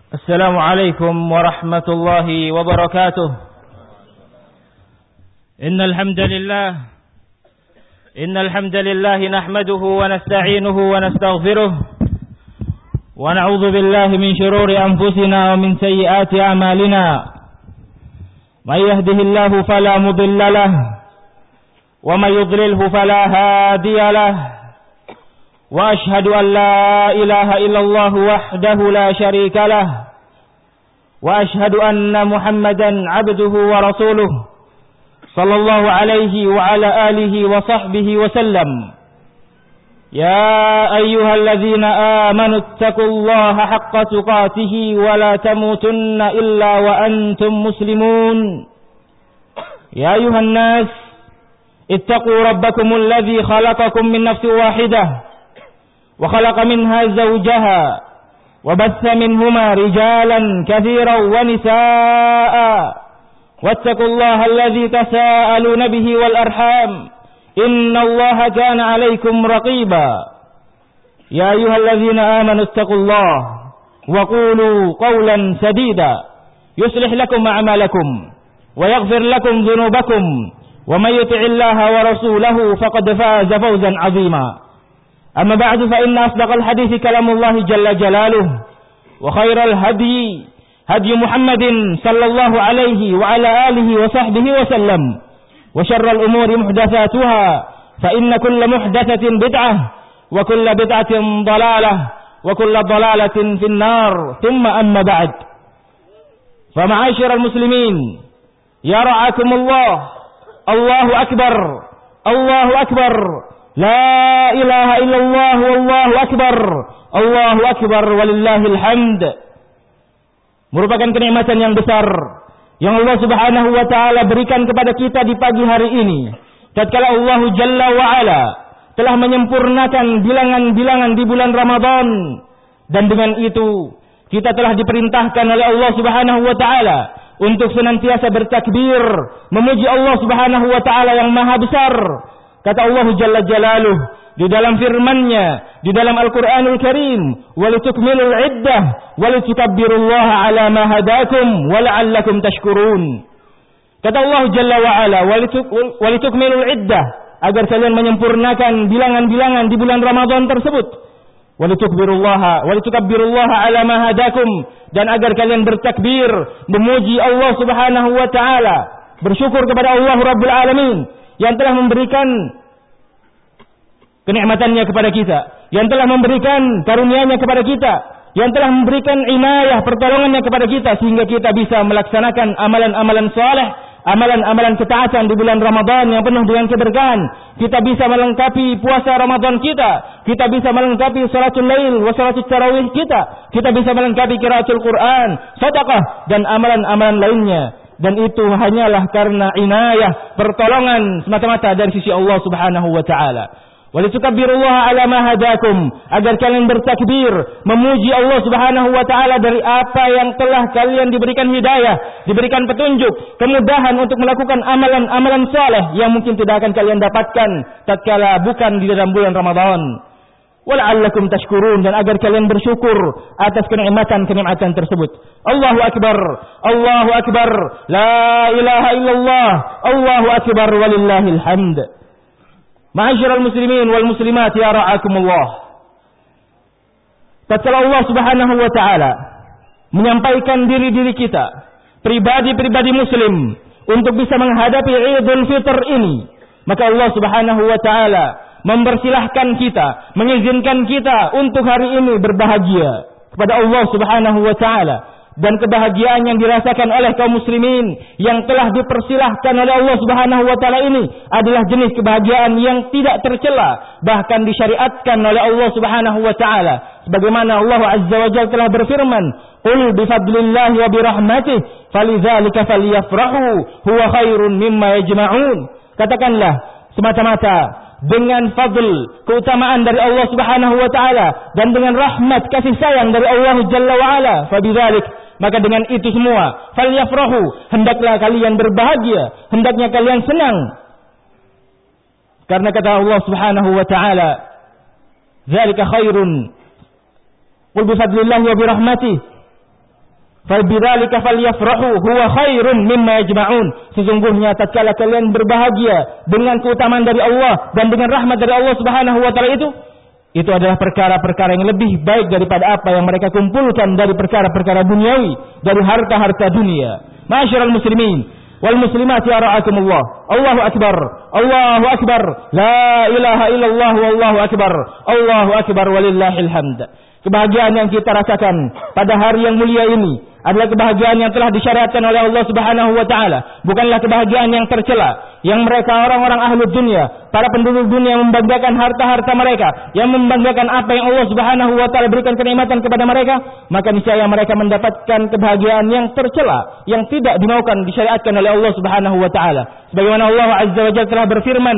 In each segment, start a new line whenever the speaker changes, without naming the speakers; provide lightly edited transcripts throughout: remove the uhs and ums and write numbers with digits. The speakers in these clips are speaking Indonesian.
السلام عليكم ورحمة الله وبركاته. إن الحمد لله نحمده ونستعينه ونستغفره ونعوذ بالله من شرور أنفسنا ومن سيئات أعمالنا. من يهده الله فلا مضل له ومن يضلله فلا هادي له. وأشهد أن لا إله إلا الله وحده لا شريك له وأشهد أن محمدا عبده ورسوله صلى الله عليه وعلى آله وصحبه وسلم. يا أيها الذين آمنوا اتقوا الله حق تقاته ولا تموتن إلا وأنتم مسلمون. يا أيها الناس اتقوا ربكم الذي خلقكم من نفس واحدة وخلق منها زوجها وبث منهما رجالا كثيرا ونساء واتقوا الله الذي تساءلون به والأرحام إن الله كان عليكم رقيبا. يا أيها الذين آمنوا اتقوا الله وقولوا قولا سديدا يصلح لكم أعمالكم ويغفر لكم ذنوبكم ومن يطع الله ورسوله فقد فاز فوزا عظيما. أما بعد فإن أصدق الحديث كلام الله جل جلاله وخير الهدي هدي محمد صلى الله عليه وعلى آله وصحبه وسلم وشر الأمور محدثاتها فإن كل محدثة بدعة وكل بدعة ضلالة وكل ضلالة في النار. ثم أما بعد فمعاشر المسلمين يرعاكم الله. الله أكبر الله أكبر لا إله إلا الله والله أكبر الله أكبر walillahil hamd. Merupakan kenikmatan yang besar yang Allah Subhanahu wa taala berikan kepada kita di pagi hari ini, tatkala Allah Jalla wa Ala telah menyempurnakan bilangan-bilangan di bulan Ramadan, dan dengan itu kita telah diperintahkan oleh Allah Subhanahu wa taala untuk senantiasa bertakbir memuji Allah Subhanahu wa taala yang maha besar. Kata Allah Jalla Jalaluh di dalam firman-Nya di dalam Al-Qur'anul Karim, "Walitukmilul 'iddah walitukabbirullaha 'ala ma hadakum wa la'allakum tashkurun." Kata Allah Jalla wa Ala, "Walitukmilul 'iddah," agar kalian menyempurnakan bilangan-bilangan di bulan Ramadan tersebut. Walitukabbirullaha 'ala ma hadakum, dan agar kalian bertakbir memuji Allah Subhanahu wa taala, bersyukur kepada Allah Rabbul Alamin yang telah memberikan kenikmatannya kepada kita, yang telah memberikan karunia-Nya kepada kita, yang telah memberikan inayah pertolongannya kepada kita, sehingga kita bisa melaksanakan amalan-amalan saleh, amalan-amalan ketaatan di bulan Ramadan yang penuh dengan keberkahan. Kita bisa melengkapi puasa Ramadan kita bisa melengkapi salatul lail wa salatul tarawih kita bisa melengkapi qiraatul Quran, sedekah, dan amalan-amalan lainnya. Dan itu hanyalah karena inayah, pertolongan semata-mata dari sisi Allah Subhanahu wa taala. Walitukabbirullaha 'ala ma hadakum, agar kalian bertakbir memuji Allah Subhanahu wa taala dari apa yang telah kalian diberikan hidayah, diberikan petunjuk, kemudahan untuk melakukan amalan-amalan saleh yang mungkin tidak akan kalian dapatkan tatkala bukan di dalam bulan Ramadan. Wala'allakum tashkurun, dan agar kalian bersyukur atas kenikmatan-kenikmatan tersebut. Allahu akbar Allahu akbar la ilaha illallah Allahu akbar walillahil hamd. Ma'asyiral muslimin wal muslimat ya ra'akumullah. Tatkala Allah Subhanahu wa taala menyampaikan diri-diri kita, pribadi-pribadi muslim, untuk bisa menghadapi Idul Fitr ini, maka Allah Subhanahu wa taala mempersilahkan kita, mengizinkan kita untuk hari ini berbahagia kepada Allah Subhanahu wa taala. Dan kebahagiaan yang dirasakan oleh kaum muslimin yang telah dipersilahkan oleh Allah Subhanahu wa taala ini adalah jenis kebahagiaan yang tidak tercela, bahkan disyariatkan oleh Allah Subhanahu wa taala. Sebagaimana Allah Azza wa Jalla telah berfirman, "Qul bi fadlillahi wa bi rahmatihi falidzalika falyafrahu huwa khairun mimma yajma'un." Katakanlah, semata-mata dengan fadl, keutamaan dari Allah Subhanahu wa taala, dan dengan rahmat kasih sayang dari Allah Jalla wa Ala, fabidzalik, maka dengan itu semua, falyafrahu, hendaklah kalian berbahagia, hendaknya kalian senang. Karena kata Allah Subhanahu wa taala, "Dzalika khairun Qul bifadlillahi wa birahmatih Fabidzalika falyafrahu huwa khairun mimma yajma'un. Sesungguhnya tatkala kalian berbahagia dengan keutamaan dari Allah dan dengan rahmat dari Allah Subhanahu wa taala itu adalah perkara-perkara yang lebih baik daripada apa yang mereka kumpulkan dari perkara-perkara duniawi, dari harta-harta dunia. Ma'asyiral muslimin wal muslimat ya ra'akumullah. Allahu akbar. Allahu akbar. La ilaha illallah wallahu akbar. Allahu akbar walillahil hamd. Kebahagiaan yang kita rasakan pada hari yang mulia ini adalah kebahagiaan yang telah disyariatkan oleh Allah Subhanahu wa taala, bukanlah kebahagiaan yang tercela yang mereka orang-orang ahli dunia, para penduduk dunia membanggakan harta-harta mereka, yang membanggakan apa yang Allah Subhanahu wa taala berikan kenikmatan kepada mereka, maka niscaya mereka mendapatkan kebahagiaan yang tercela, yang tidak dimaukan disyariatkan oleh Allah Subhanahu wa taala. Sebagaimana Allah Azza wa Jalla telah berfirman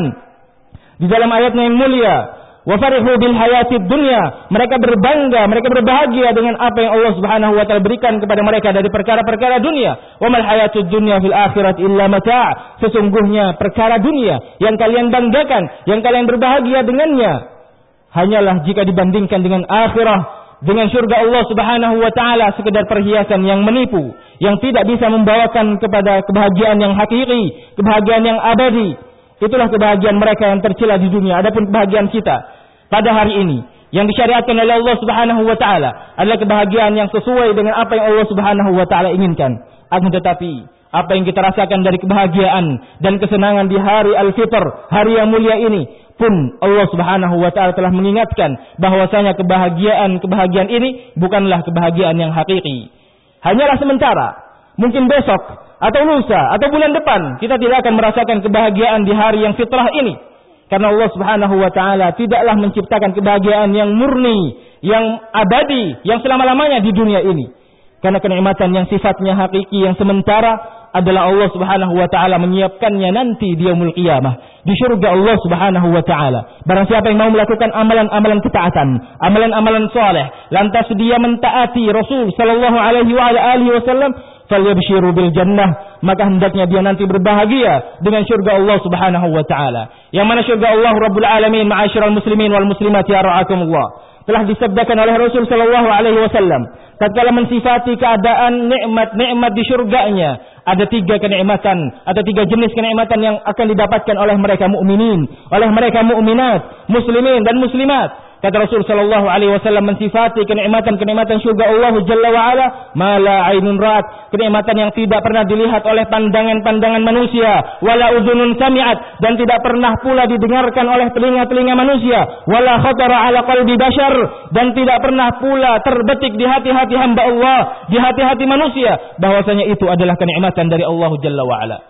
di dalam ayatnya yang mulia, wa farihu bil hayatid dunya, mereka berbangga, mereka berbahagia dengan apa yang Allah Subhanahu wa taala berikan kepada mereka dari perkara-perkara dunia. Wa mal hayatud dunya fil akhirat illa mata'. Sesungguhnya perkara dunia yang kalian banggakan, yang kalian berbahagia dengannya, hanyalah jika dibandingkan dengan akhirah, dengan surga Allah Subhanahu wa taala, sekedar perhiasan yang menipu, yang tidak bisa membawakan kepada kebahagiaan yang hakiki, kebahagiaan yang abadi. Itulah kebahagiaan mereka yang tercela di dunia. Adapun kebahagiaan kita pada hari ini yang disyariatkan oleh Allah Subhanahu wa taala adalah kebahagiaan yang sesuai dengan apa yang Allah Subhanahu wa taala inginkan. Akan tetapi apa yang kita rasakan dari kebahagiaan dan kesenangan di hari Al-Fitr, hari yang mulia ini pun Allah Subhanahu wa taala telah mengingatkan bahwasanya kebahagiaan ini bukanlah kebahagiaan yang hakiki. Hanyalah sementara. Mungkin besok atau lusa atau bulan depan kita tidak akan merasakan kebahagiaan di hari yang fitrah ini, karena Allah Subhanahu wa taala tidaklah menciptakan kebahagiaan yang murni, yang abadi, yang selama-lamanya di dunia ini. Karena kenikmatan yang sifatnya hakiki, yang sementara, adalah Allah Subhanahu wa taala menyiapkannya nanti di yaumul qiyamah, di surga Allah Subhanahu wa taala. Barang siapa yang mau melakukan amalan-amalan ketaatan, amalan-amalan saleh, lantas dia mentaati Rasul sallallahu alaihi wa alihi wasallam, falyabshiru bil jannah, maka hendaknya dia nanti berbahagia dengan surga Allah Subhanahu wa taala. Yang mana surga Allah Rabbul Alamin, ma'asyiral muslimin wal muslimat ya ra'akumullah. Telah disabdakan oleh Rasul sallallahu alaihi wasallam tatkala mensifati keadaan nikmat-nikmat di surganya, ada 3 kenikmatan atau 3 jenis kenikmatan yang akan didapatkan oleh mereka mukminin, oleh mereka mukminat, muslimin dan muslimat. Kata Rasul sallallahu alaihi wasallam mensifati kenikmatan-kenikmatan surga Allah Jalla wa Ala, ma la ainun ra'at, kenikmatan yang tidak pernah dilihat oleh pandangan-pandangan manusia, wala uzunun sami'at, dan tidak pernah pula didengarkan oleh telinga-telinga manusia, wala khatara ala qalbi bashar, dan tidak pernah pula terbetik di hati-hati hamba Allah, di hati-hati manusia, bahwasanya itu adalah kenikmatan dari Allah Jalla wa Ala.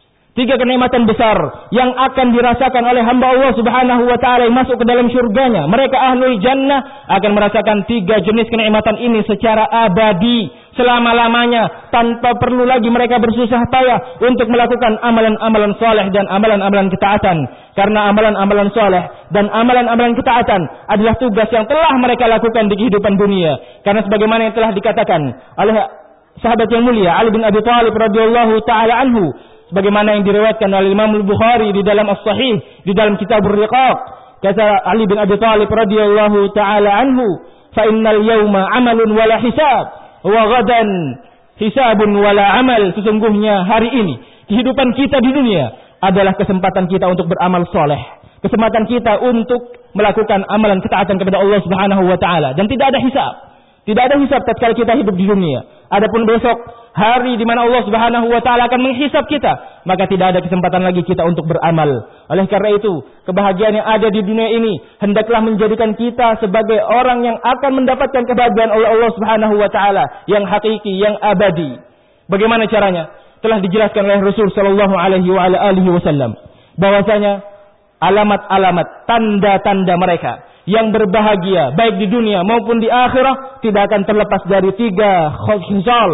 3 kenikmatan besar yang akan dirasakan oleh hamba Allah Subhanahu wa taala yang masuk ke dalam surganya. Mereka ahlul jannah akan merasakan 3 jenis kenikmatan ini secara abadi, selama-lamanya, tanpa perlu lagi mereka bersusah payah untuk melakukan amalan-amalan saleh dan amalan-amalan ketaatan. Karena amalan-amalan saleh dan amalan-amalan ketaatan adalah tugas yang telah mereka lakukan di kehidupan dunia. Karena sebagaimana yang telah dikatakan oleh sahabat yang mulia Ali bin Abi Thalib radhiyallahu taala anhu, sebagaimana yang diriwayatkan oleh Imam Al-Bukhari di dalam As-Sahih, di dalam Kitabur Riqaq, kata Ali bin Abi Thalib radhiyallahu taala anhu, fa innal yawma amalun wala hisab wa ghadan hisabun wala amal. Sesungguhnya hari ini kehidupan kita di dunia adalah kesempatan kita untuk beramal soleh, kesempatan kita untuk melakukan amalan ketaatan kepada Allah Subhanahu wa taala, dan tidak ada hisab. Tidak ada hisab tatkala kita hidup di dunia. Adapun besok hari di mana Allah Subhanahu wa taala akan menghisab kita, maka tidak ada kesempatan lagi kita untuk beramal. Oleh karena itu, kebahagiaan yang ada di dunia ini hendaklah menjadikan kita sebagai orang yang akan mendapatkan kebahagiaan oleh Allah Subhanahu wa taala yang hakiki, yang abadi. Bagaimana caranya? Telah dijelaskan oleh Rasul sallallahu alaihi wa alihi wasallam bahwasanya alamat-alamat, tanda-tanda mereka yang berbahagia baik di dunia maupun di akhirat tidak akan terlepas dari 3 khisal,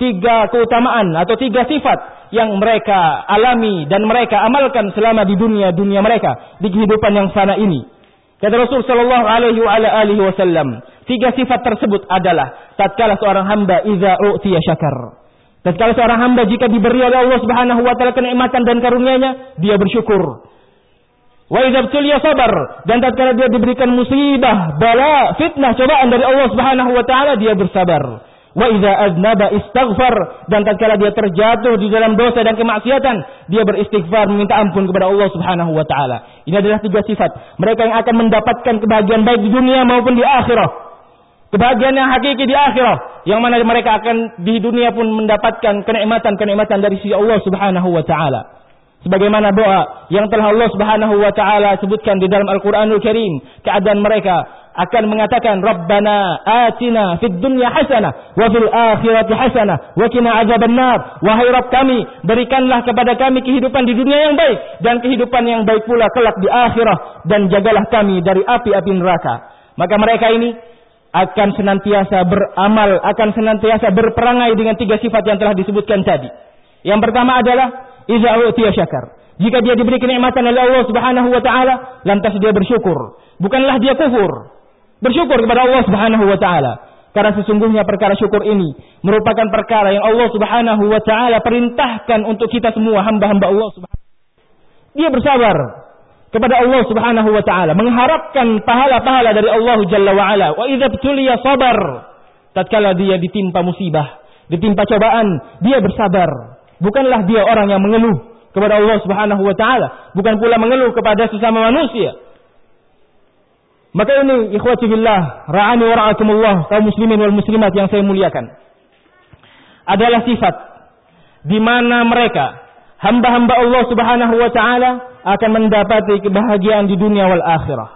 3 keutamaan atau 3 sifat yang mereka alami dan mereka amalkan selama di dunia mereka, di kehidupan yang fana ini. Kata Rasul sallallahu alaihi wa alihi wasallam, 3 sifat tersebut adalah tatkala seorang hamba idza u'tiya syakar. Tatkala seorang hamba jika diberi oleh Allah Subhanahu wa taala kenikmatan dan karunia-Nya, dia bersyukur. Wa idza tuliya sabar, dan tatkala dia diberikan musibah, bala, fitnah, cobaan dari Allah Subhanahu wa taala, dia bersabar. Wa idza aznaba istaghfar, dan tatkala dia terjatuh di dalam dosa dan kemaksiatan, dia beristighfar, meminta ampun kepada Allah Subhanahu wa taala. Ini adalah 3 sifat mereka yang akan mendapatkan kebahagiaan baik di dunia maupun di akhirah. Kebahagiaan yang hakiki di akhirah, yang mana mereka akan di dunia pun mendapatkan kenikmatan-kenikmatan dari sisi Allah Subhanahu wa taala. Sebagaimana doa yang telah Allah Subhanahu wa taala sebutkan di dalam Al-Qur'anul Karim, keadaan mereka akan mengatakan, Rabbana atina fid dunya hasanah wa fil akhirati hasanah wa qina adzabannar. Wahai Rabb kami, berikanlah kepada kami kehidupan di dunia yang baik dan kehidupan yang baik pula kelak di akhirah, dan jagalah kami dari api-api neraka. Maka mereka ini akan senantiasa beramal, akan senantiasa berperangai dengan 3 sifat yang telah disebutkan tadi. Yang pertama adalah iza utiya syakar. Jika dia diberi kenikmatan oleh Allah Subhanahu wa taala, lantas dia bersyukur. Bukanlah dia kufur. Bersyukur kepada Allah Subhanahu wa taala. Karena sesungguhnya perkara syukur ini merupakan perkara yang Allah Subhanahu wa taala perintahkan untuk kita semua hamba-hamba Allah Subhanahu. Dia bersabar kepada Allah Subhanahu wa taala, mengharapkan pahala-pahala dari Allah Jalla wa ala. Wa idza btuliya sabar. Tatkala dia ditimpa musibah, ditimpa cobaan, dia bersabar. Bukanlah dia orang yang mengeluh kepada Allah Subhanahu wa taala, bukan pula mengeluh kepada sesama manusia. Maka ini ikhwati billah, ra'ani wa ra'akumullah, kaum muslimin wal muslimat yang saya muliakan, adalah sifat di mana mereka hamba-hamba Allah Subhanahu wa taala akan mendapati kebahagiaan di dunia wal akhirah.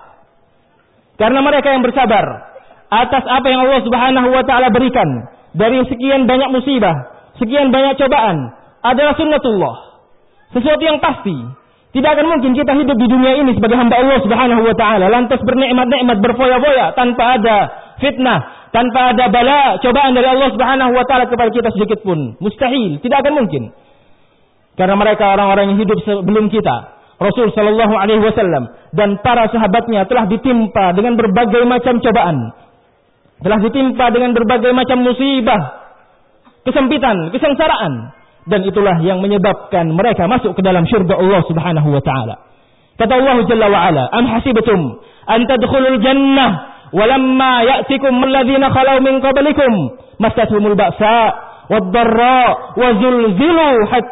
Karena mereka yang bersabar atas apa yang Allah Subhanahu wa taala berikan dari sekian banyak musibah, sekian banyak cobaan, adalah sunnatullah. Sesuatu yang pasti. Tidak akan mungkin kita hidup di dunia ini sebagai hamba Allah Subhanahu wa taala lantas bernikmat-nikmat, berfoya-foya tanpa ada fitnah, tanpa ada bala, cobaan dari Allah Subhanahu wa taala kepada kita sedikit pun. Mustahil, tidak akan mungkin. Karena mereka orang-orang yang hidup sebelum kita, Rasul sallallahu alaihi wasallam dan para sahabatnya telah ditimpa dengan berbagai macam cobaan. Telah ditimpa dengan berbagai macam musibah, kesempitan, kesengsaraan. Dan itulah yang menyebabkan mereka masuk ke dalam syurga Allah Subhanahu wa taala. Kata Allah Jalla wa ala, "Am hasibtum an tadkhulul jannah wa lamma ya'tikum alladhina khalau min qablikum massatuhumul ba'sa wad-dharra wa zulzilu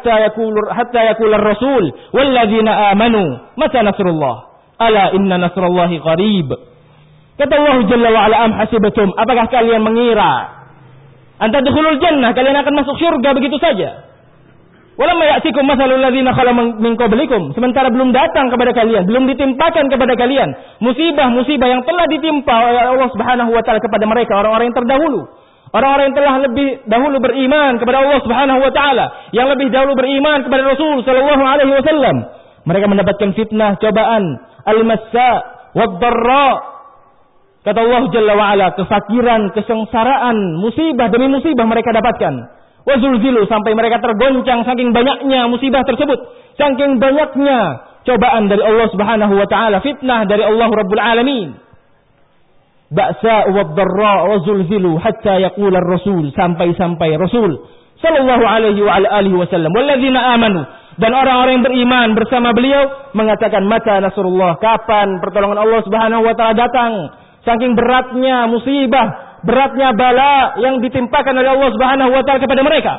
hatta yaqula ar-rasul walladzina amanu mata nasrullah ala inna nasrallahi qarib." Kata Allah Jalla wa ala, "Am hasibtum, apakah kalian mengira an tadkhulul jannah, kalian akan masuk syurga begitu saja? Walamma ya'tikum mathalul ladzina khala min qablikum, sementara belum datang kepada kalian, belum ditimpakan kepada kalian musibah-musibah yang telah ditimpa oleh Allah Subhanahu wa taala kepada mereka, orang-orang yang terdahulu, orang-orang yang telah lebih dahulu beriman kepada Allah Subhanahu wa taala, yang lebih dahulu beriman kepada Rasul sallallahu alaihi wasallam. Mereka mendapatkan fitnah, cobaan, al-massa wad-dharra. Kata Allah Jalla wa ala, kefakiran, kesengsaraan, musibah demi musibah mereka dapatkan. Wazulzilu, sampai mereka tergoncang saking banyaknya musibah tersebut, saking banyaknya cobaan dari Allah Subhanahu wa taala, fitnah dari Allah Rabbul Alamin. Ba'sa wad-dharra wazulzilu hatta yaqula ar-rasul, sampai Rasul sallallahu alaihi wa alihi wasallam walladzina amanu, dan orang-orang yang beriman bersama beliau mengatakan, mata nasrullah, kapan pertolongan Allah Subhanahu wa taala datang? Saking beratnya musibah, beratnya bala yang ditimpakan oleh Allah Subhanahu wa taala kepada mereka.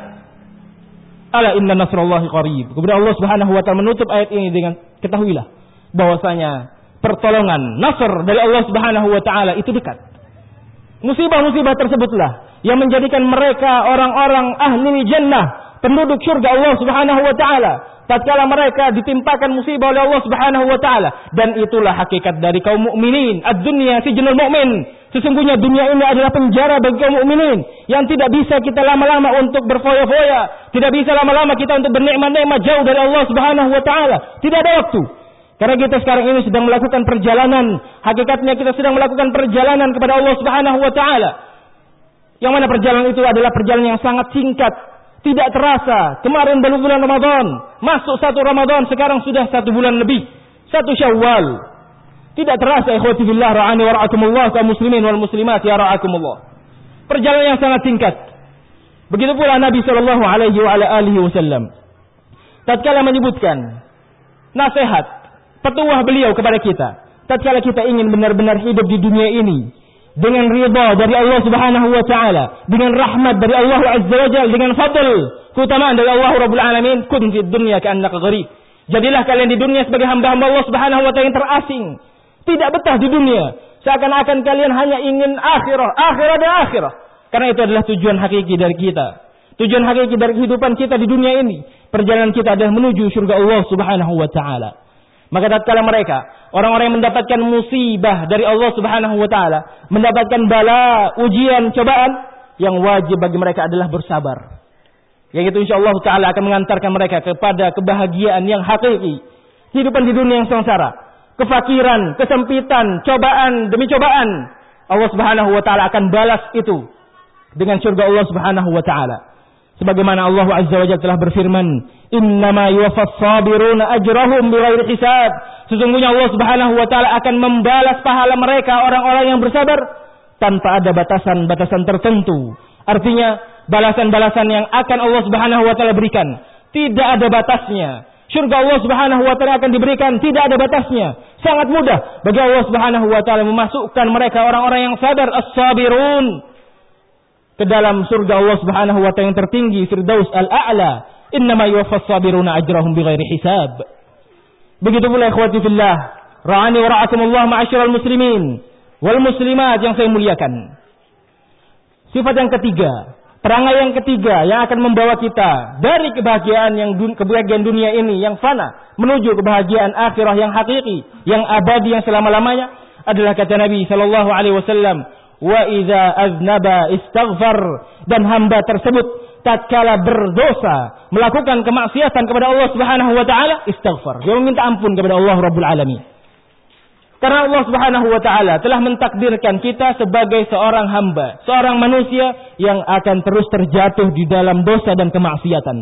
Ala inna nasrallahi qarib. Kemudian Allah Subhanahu wa taala menutup ayat ini dengan, ketahuilah bahwasanya pertolongan, nasr dari Allah Subhanahu wa taala itu dekat. Musibah-musibah tersebutlah yang menjadikan mereka orang-orang ahli jannah, penduduk surga Allah Subhanahu wa taala, tatkala mereka ditimpakan musibah oleh Allah Subhanahu wa taala. Dan itulah hakikat dari kaum mukminin. Ad-dunya sijnul mu'min. Sesungguhnya dunia ini adalah penjara bagi kaum mukminin yang tidak bisa kita lama-lama untuk berfoya-foya, tidak bisa lama-lama kita untuk bernikmat-nikmat jauh dari Allah Subhanahu wa taala. Tidak ada waktu. Karena kita sekarang ini sedang melakukan perjalanan, hakikatnya kita sedang melakukan perjalanan kepada Allah Subhanahu wa taala. Yang mana perjalanan itu adalah perjalanan yang sangat singkat. Tidak terasa, kemarin baru bulan Ramadan, masuk 1 Ramadan, sekarang sudah 1 bulan lebih, 1 Syawal. Tidak terasa, ikhwati fillah, ra'ani wa ra'akumullah, kaum muslimin wal muslimat ya ra'akumullah. Perjalanan yang sangat singkat. Begitu pula Nabi sallallahu alaihi wa alihi wasallam tatkala menyebutkan nasihat, petuah beliau kepada kita, tatkala kita ingin benar-benar hidup di dunia ini dengan ridha dari Allah Subhanahu wa taala, dengan rahmat dari Allah Azza wa Jalla, dengan fadl, keutamaan dari Allah Rabbul Alamin, kun fid dunya ka'annaka gharib. Jadilah kalian di dunia sebagai hamba-hamba Allah Subhanahu wa taala yang terasing, tidak betah di dunia, seakan-akan kalian hanya ingin akhirah dan akhirah. Karena itu adalah tujuan hakiki dari kita. Tujuan hakiki dari kehidupan kita di dunia ini, perjalanan kita adalah menuju surga Allah Subhanahu wa taala. Maka tatkala mereka, orang-orang yang mendapatkan musibah dari Allah Subhanahu wa taala, mendapatkan bala, ujian, cobaan, yang wajib bagi mereka adalah bersabar. Yang itu insyaallah taala akan mengantarkan mereka kepada kebahagiaan yang hakiki. Kehidupan di dunia yang sengsara, kefakiran, kesempitan, cobaan demi cobaan, Allah Subhanahu wa taala akan balas itu dengan surga Allah Subhanahu wa taala. Sebagaimana Allah Azza wa Jalla telah berfirman, "Innama yuwaffas sabiruna ajrahum bighairi hisab." Sesungguhnya Allah Subhanahu wa taala akan membalas pahala mereka orang-orang yang bersabar tanpa ada batasan-batasan tertentu. Artinya, balasan-balasan yang akan Allah Subhanahu wa taala berikan tidak ada batasnya. Surga Allah Subhanahu wa taala akan diberikan tidak ada batasnya. Sangat mudah bagi Allah Subhanahu wa taala memasukkan mereka orang-orang yang sabar, as-sabirun, ke dalam surga Allah Subhanahu wa taala yang tertinggi, Firdaus al-A'la. Innama yuwaffas sabiruna ajrahum bighairi hisab. Begitu pula ikhwati fillah, ra'ani wa ra'akumullah ma'asyiral muslimin wal muslimat yang saya muliakan. Sifat yang ketiga, perangai yang ketiga yang akan membawa kita dari kebahagiaan dunia ini yang fana menuju kebahagiaan akhirah yang hakiki, yang abadi, yang selama-lamanya adalah kata Nabi sallallahu alaihi wasallam, wa idza aznaba istaghfar, dan hamba tersebut tatkala berdosa, melakukan kemaksiatan kepada Allah Subhanahu wa taala, istighfar, dia meminta ampun kepada Allah Rabbul Alamin. Karena Allah Subhanahu wa taala telah mentakdirkan kita sebagai seorang hamba, seorang manusia yang akan terus terjatuh di dalam dosa dan kemaksiatan.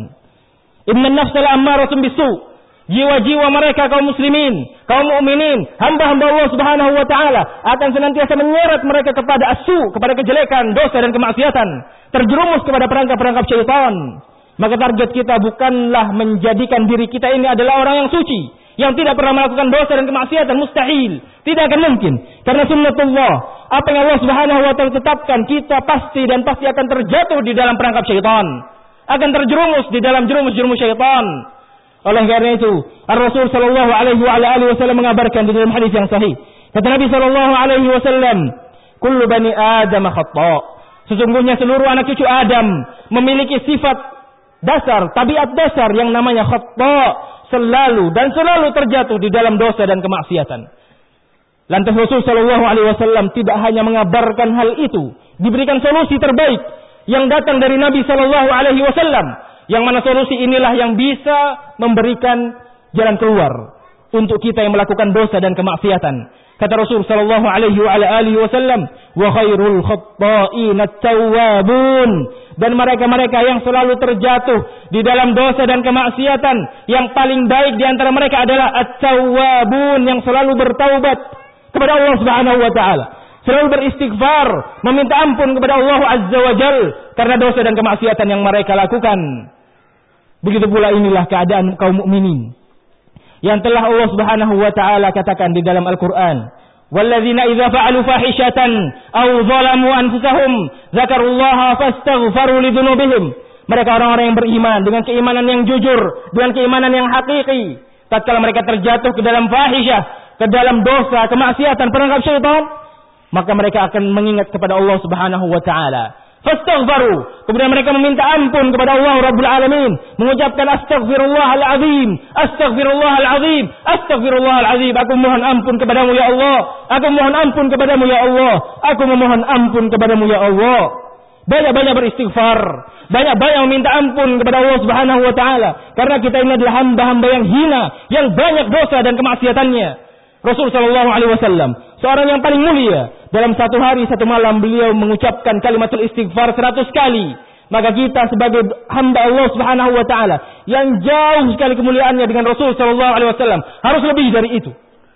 Innan nafsal ammaratun bisu. Jiwa-jiwa mereka kaum muslimin, kaum mukminin, hamba-hamba Allah Subhanahu wa taala akan senantiasa menyeret mereka kepada asu, kepada kejelekan, dosa dan kemaksiatan, terjerumus kepada perangkap-perangkap syaitan. Maka target kita bukanlah menjadikan diri kita ini adalah orang yang suci, yang tidak pernah melakukan dosa dan kemaksiatan, mustahil, tidak akan mungkin. Karena sunnatullah, apa yang Allah Subhanahu wa taala tetapkan, kita pasti akan terjatuh di dalam perangkap syaitan, akan terjerumus di dalam jerumus-jerumus syaitan. Oleh karena itu, Rasul sallallahu alaihi wasallam mengabarkan di dalam hadis yang sahih. Kata Nabi sallallahu alaihi wasallam, "Kullu bani Adam khata." Sesungguhnya seluruh anak cucu Adam memiliki sifat dasar, tabiat dasar yang namanya khata, selalu terjatuh di dalam dosa dan kemaksiatan. Lantas Rasul sallallahu alaihi wasallam tidak hanya mengabarkan hal itu, diberikan solusi terbaik yang datang dari Nabi sallallahu alaihi wasallam. Yang mana solusi inilah yang bisa memberikan jalan keluar untuk kita yang melakukan dosa dan kemaksiatan. Kata Rasul sallallahu alaihi wasallam, "Wa khairul khatta'in at-tawwabun." Dan mereka-mereka yang selalu terjatuh di dalam dosa dan kemaksiatan, yang paling baik di antara mereka adalah at-tawwabun, yang selalu bertaubat kepada Allah Subhanahu wa taala, selalu beristighfar, meminta ampun kepada Allah Azza wa Jalla karena dosa dan kemaksiatan yang mereka lakukan. Begitu pula inilah keadaan kaum mukminin yang telah Allah Subhanahu wa taala katakan di dalam Al-Qur'an, "Walladzina idza fa'alu fahishatan aw zalamu anfusahum dzakarullaha fastaghfaru lidzunubihim." Mereka orang-orang yang beriman dengan keimanan yang jujur, dengan keimanan yang hakiki. Tatkala mereka terjatuh ke dalam fahisyah, ke dalam dosa, kemaksiatan, perangkap syaitan, maka mereka akan mengingat kepada Allah Subhanahu wa taala. Fastaghfaru, kemudian mereka meminta ampun kepada Allah Rabbul Alamin, mengucapkan astaghfirullahalazim, astaghfirullahalazim, astaghfirullahalazim. Aku mohon ampun kepadamu ya Allah, aku mohon ampun kepadamu ya Allah, aku memohon ampun kepadamu ya Allah. Banyak-banyak beristighfar, banyak-banyak meminta ampun kepada Allah Subhanahu wa taala, karena kita ini adalah hamba-hamba yang hina, yang banyak dosa dan kemaksiatannya. Rasul sallallahu alaihi wasallam, seorang yang paling mulia, dalam satu hari satu malam beliau mengucapkan kalimatul istighfar 100 kali. Maka kita sebagai hamba Allah Subhanahu wa taala yang jauh sekali kemuliaannya dengan Rasul sallallahu alaihi wasallam harus lebih dari itu.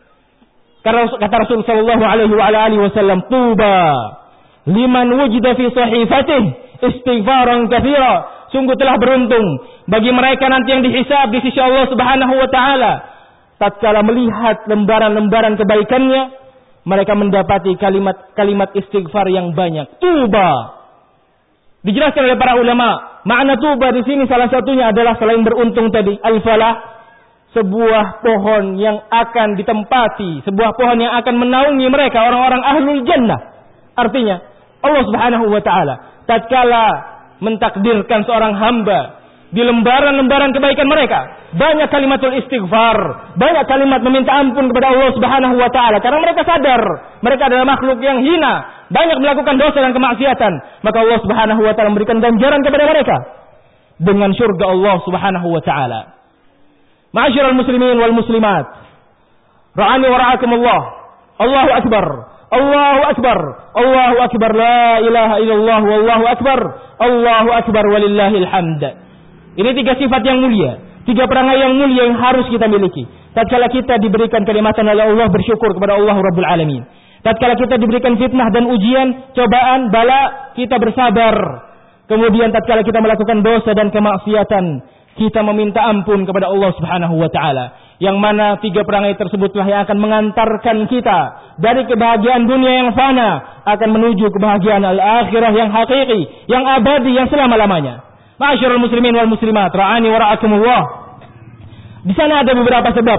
Karena kata Rasul sallallahu alaihi wasallam, "Tuba liman wujida fi sahifatih istighfaran katsira." Sungguh telah beruntung bagi mereka nanti yang dihisab di sisi Allah Subhanahu wa taala tatkala melihat lembaran-lembaran kebaikannya mereka mendapati kalimat istighfar yang banyak. Tuba. Dijelaskan oleh para ulama, makna tuba di sini salah satunya adalah selain beruntung tadi, al-falah, sebuah pohon yang akan ditempati, sebuah pohon yang akan menaungi mereka orang-orang ahlul jannah. Artinya, Allah Subhanahu wa taala tatkala mentakdirkan seorang hamba di lembaran-lembaran kebaikan mereka, banyak kalimatul istighfar, banyak kalimat meminta ampun kepada Allah Subhanahu wa taala karena mereka sadar mereka adalah makhluk yang hina, banyak melakukan dosa dan kemaksiatan, maka Allah Subhanahu wa taala memberikan ganjaran kepada mereka dengan surga Allah Subhanahu wa taala. Ma'asyiral muslimin wal muslimat, ra'ani wa ra'akumullah. Allahu akbar. Allahu akbar. Allahu akbar. La ilaha illallah wallahu akbar. Allahu akbar walillahil hamd. Ini 3 sifat yang mulia, 3 perangai yang mulia yang harus kita miliki. Tatkala kita diberikan kenikmatan oleh Allah, bersyukur kepada Allah Rabbul Alamin. Tatkala kita diberikan fitnah dan ujian, cobaan, bala, kita bersabar. Kemudian tatkala kita melakukan dosa dan kemaksiatan, kita meminta ampun kepada Allah Subhanahu wa taala. Yang mana 3 perangai tersebutlah yang akan mengantarkan kita dari kebahagiaan dunia yang fana akan menuju kebahagiaan al-akhirah yang hakiki, yang abadi, yang selama-lamanya. Ma'asyiral muslimin wal muslimat, ra'ani wa ra'akumullah. Di sana ada beberapa sebab.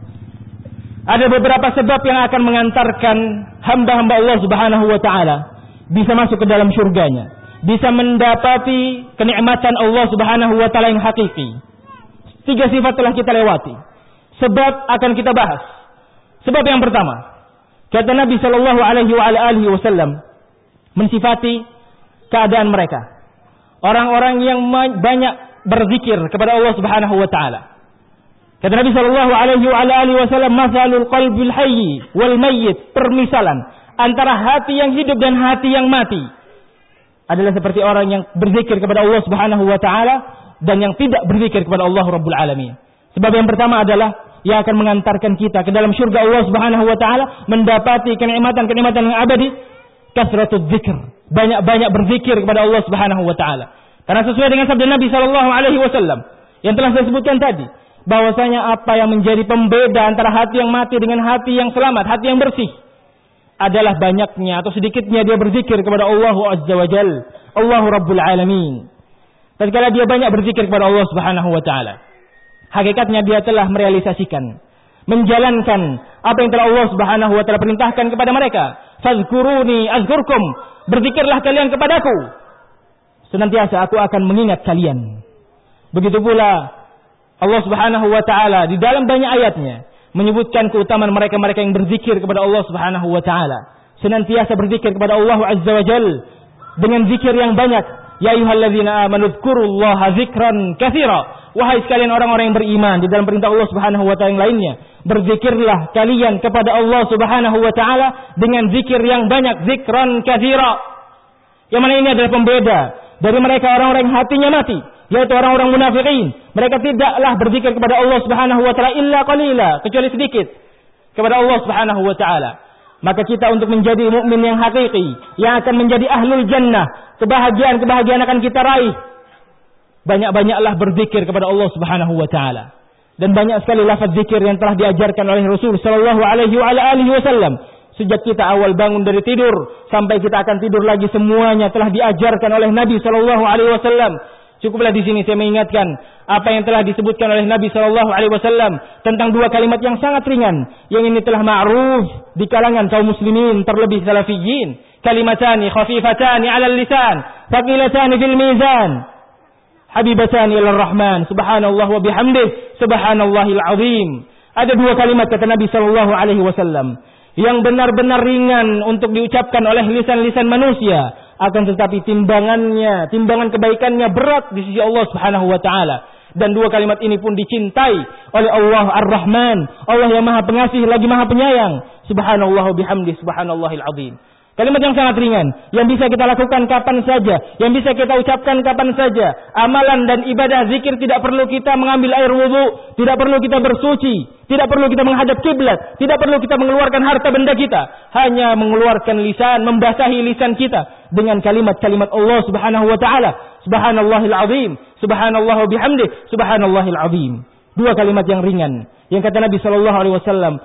Ada beberapa sebab yang akan mengantarkan hamba-hamba Allah Subhanahu wa taala bisa masuk ke dalam surganya, bisa mendapati kenikmatan Allah Subhanahu wa taala yang hakiki. 3 sifat telah kita lewati. Sebab akan kita bahas. Sebab yang pertama, kata Nabi sallallahu alaihi wasallam mensifati keadaan mereka, orang-orang yang banyak berzikir kepada Allah Subhanahu wa taala. Kata Nabi sallallahu alaihi wasallam, "Matsalul qalbil hayy wal mayyit", permisalan antara hati yang hidup dan hati yang mati adalah seperti orang yang berzikir kepada Allah Subhanahu wa taala dan yang tidak berzikir kepada Allah Rabbul Alamin. Sebab yang pertama adalah yang akan mengantarkan kita ke dalam surga Allah Subhanahu wa taala, mendapati kenikmatan-kenikmatan yang abadi, kasratul dzikr, banyak-banyak berzikir kepada Allah Subhanahu wa taala. Karena sesuai dengan sabda Nabi sallallahu alaihi wasallam yang telah saya sebutkan tadi, bahwasanya apa yang menjadi pembeda antara hati yang mati dengan hati yang selamat, hati yang bersih, adalah banyaknya atau sedikitnya dia berzikir kepada Allah Azza wa Jal, Allah Rabbul Alamin. Tatkala dia banyak berzikir kepada Allah Subhanahu wa taala, hakikatnya dia telah merealisasikan, menjalankan apa yang telah Allah Subhanahu wa taala perintahkan kepada mereka. Fazkuruni azkurkum, berzikirlah kalian kepadaku, senantiasa aku akan mengingat kalian. Begitu pula Allah Subhanahu wa taala di dalam banyak ayatnya menyebutkan keutamaan mereka-mereka yang berzikir kepada Allah Subhanahu wa taala, senantiasa berzikir kepada Allah Azza wa Jal dengan zikir yang banyak. Ya ayyuhalladzina amanu dzkurullaha dzikran katsira. Wahai sekalian orang-orang yang beriman, di dalam perintah Allah Subhanahu wa taala yang lainnya, berzikirlah kalian kepada Allah Subhanahu wa taala dengan zikir yang banyak, dzikran katsira. Yang mana ini adalah pembeda dari mereka orang-orang yang hatinya mati, yaitu orang-orang munafikin. Mereka tidaklah berzikir kepada Allah Subhanahu wa taala illa qalila, kecuali sedikit kepada Allah Subhanahu wa taala. Maka kita untuk menjadi mukmin yang hakiki, yang akan menjadi ahlul jannah, kebahagiaan akan kita raih, banyak-banyaklah berzikir kepada Allah Subhanahu wa taala. Dan banyak sekali lafaz zikir yang telah diajarkan oleh Rasul sallallahu alaihi wasallam. Sejak kita awal bangun dari tidur sampai kita akan tidur lagi, semuanya telah diajarkan oleh Nabi sallallahu alaihi wasallam. Cukuplah di sini saya mengingatkan apa yang telah disebutkan oleh Nabi sallallahu alaihi wasallam tentang 2 kalimat yang sangat ringan, yang ini telah ma'ruf di kalangan kaum muslimin, terlebih salafiyyin. Kalimatani khafifatani 'alal lisan, thaqilatani fil mizan, habibatani ilar rahman, subhanallah wa bihamdih, subhanallahil azim. Ada 2 kalimat kata Nabi sallallahu alaihi wasallam yang benar-benar ringan untuk diucapkan oleh lisan-lisan manusia, akan tetapi timbangan kebaikannya berat di sisi Allah Subhanahu wa taala. Dan 2 kalimat ini pun dicintai oleh Allah Ar-Rahman, Allah yang Maha Pengasih lagi Maha Penyayang. Subhanallah wa bihamdih, subhanallahil azim. Kalimat yang sangat ringan, yang bisa kita lakukan kapan saja, yang bisa kita ucapkan kapan saja. Amalan dan ibadah zikir tidak perlu kita mengambil air wudu, tidak perlu kita bersuci, tidak perlu kita menghadap kiblat, tidak perlu kita mengeluarkan harta benda kita, hanya mengeluarkan lisan, membasahi lisan kita dengan kalimat-kalimat Allah Subhanahu wa taala. Subhanallahil azim, subhanallah bihamdih, subhanallahil azim. 2 kalimat yang ringan, yang kata Nabi sallallahu alaihi wasallam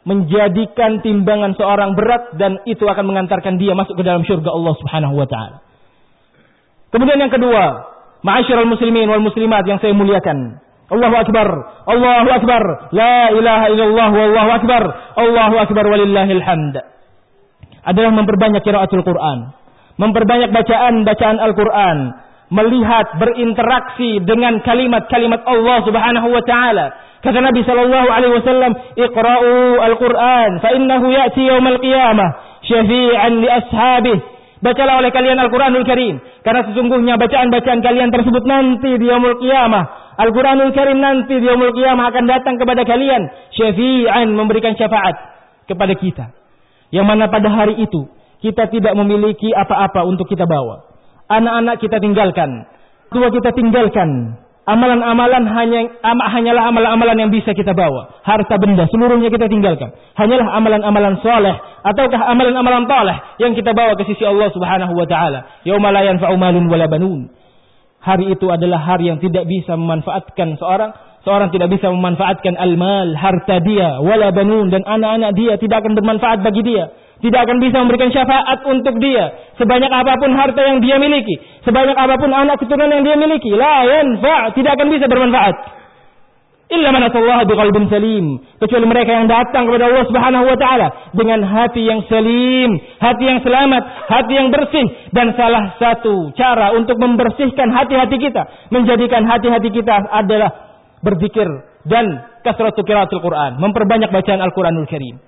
menjadikan timbangan seorang berat dan itu akan mengantarkan dia masuk ke dalam syurga Allah Subhanahu wa taala. Kemudian yang kedua, ma'asyiral muslimin wal muslimat yang saya muliakan. Allahu akbar, Allahu akbar, la ilaha illallah wallahu akbar, Allahu akbar walillahil hamd. Adalah memperbanyak qiraatul Quran, memperbanyak bacaan Al-Quran, melihat berinteraksi dengan kalimat-kalimat Allah Subhanahu wa taala. Kata Nabi sallallahu alaihi wasallam, "Iqra'u al-Qur'an fa innahu ya'ti yaumal qiyamah syafi'an li ashabihi." Bacalah oleh kalian Al-Quranul Karim, karena sesungguhnya bacaan-bacaan kalian tersebut nanti di yaumul qiyamah. Al-Quranul Karim nanti di yaumul qiyamah akan datang kepada kalian syafi'an, memberikan syafaat kepada kita. Yang mana pada hari itu kita tidak memiliki apa-apa untuk kita bawa. Anak-anak kita tinggalkan, tua kita tinggalkan. Amalan-amalan hanyalah amalan-amalan yang bisa kita bawa. Harta benda seluruhnya kita tinggalkan. Hanyalah amalan-amalan soleh ataukah amalan-amalan taleh yang kita bawa ke sisi Allah Subhanahu wa taala. Yauma la yanfa'u malun wala banun. Hari itu adalah hari yang tidak bisa memanfaatkan seorang tidak bisa memanfaatkan al-mal, harta dia, wala banun, dan anak-anak dia tidak akan bermanfaat bagi dia. Tidak akan bisa memberikan syafaat untuk dia. Sebanyak apapun harta yang dia miliki, sebanyak apapun anak keturunan yang dia miliki, la yanfa', tidak akan bisa bermanfaat. Illa man atallaha biqalbin salim, kecuali mereka yang datang kepada Allah Subhanahu wa taala dengan hati yang salim, hati yang selamat, hati yang bersih. Dan salah satu cara untuk membersihkan hati-hati kita, menjadikan hati-hati kita adalah berzikir dan kasratu qiraatul Quran, memperbanyak bacaan Al-Quranul Karim.